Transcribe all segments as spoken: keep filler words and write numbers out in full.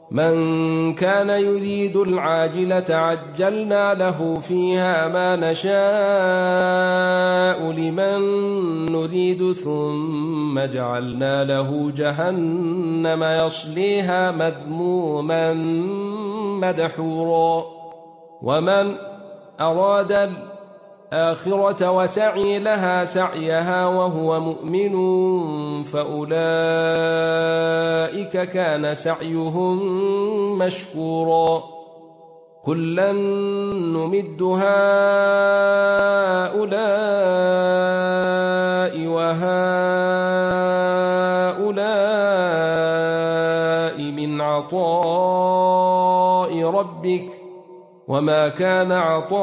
من كان يريد العاجلة عجلنا له فيها ما نشاء لمن نريد ثم جعلنا له جهنم يصليها مذموما مدحورا ومن أراد الآخرة وسعي لها سعيها وهو مؤمن فأولئك كان سعيهم مشكورا كلا نمد هؤلاء وهؤلاء من عطاء ربك وما كان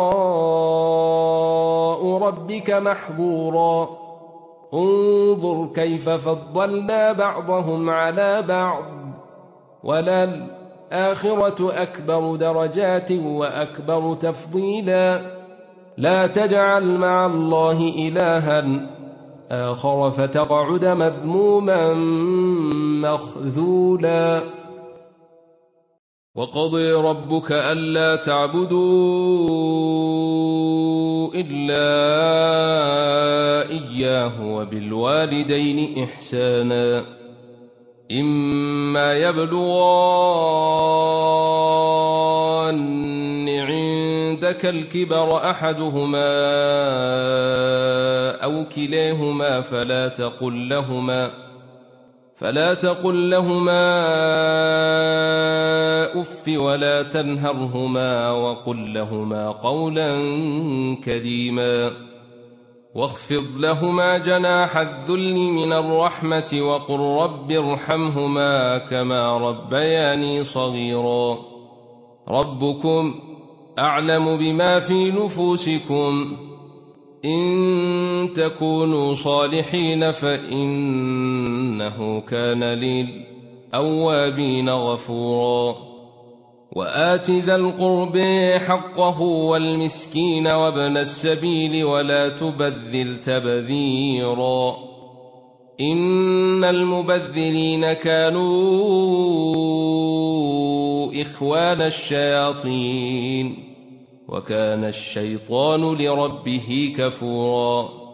عطاء ربك محظورا انظر كيف فضلنا بعضهم على بعض وللآخرة أكبر درجات وأكبر تفضيلا لا تجعل مع الله إلها آخر فتقعد مذموما مخذولا وقضي ربك ألا تعبدوا إلا إياه وبالوالدين إحسانا إما يبلغن عندك الكبر أحدهما أو كليهما فلا تقل لهما فلا تقل لهما أف ولا تنهرهما وقل لهما قولا كريما واخفض لهما جناح الذل من الرحمة وقل رب ارحمهما كما ربياني صغيرا ربكم أعلم بما في نفوسكم إن تكونوا صالحين فإنه كان للأوابين غفورا وآت ذا القرب حقه والمسكين وابن السبيل ولا تبذل تبذيرا إن المبذلين كانوا إخوان الشياطين وكان الشيطان لربه كفورا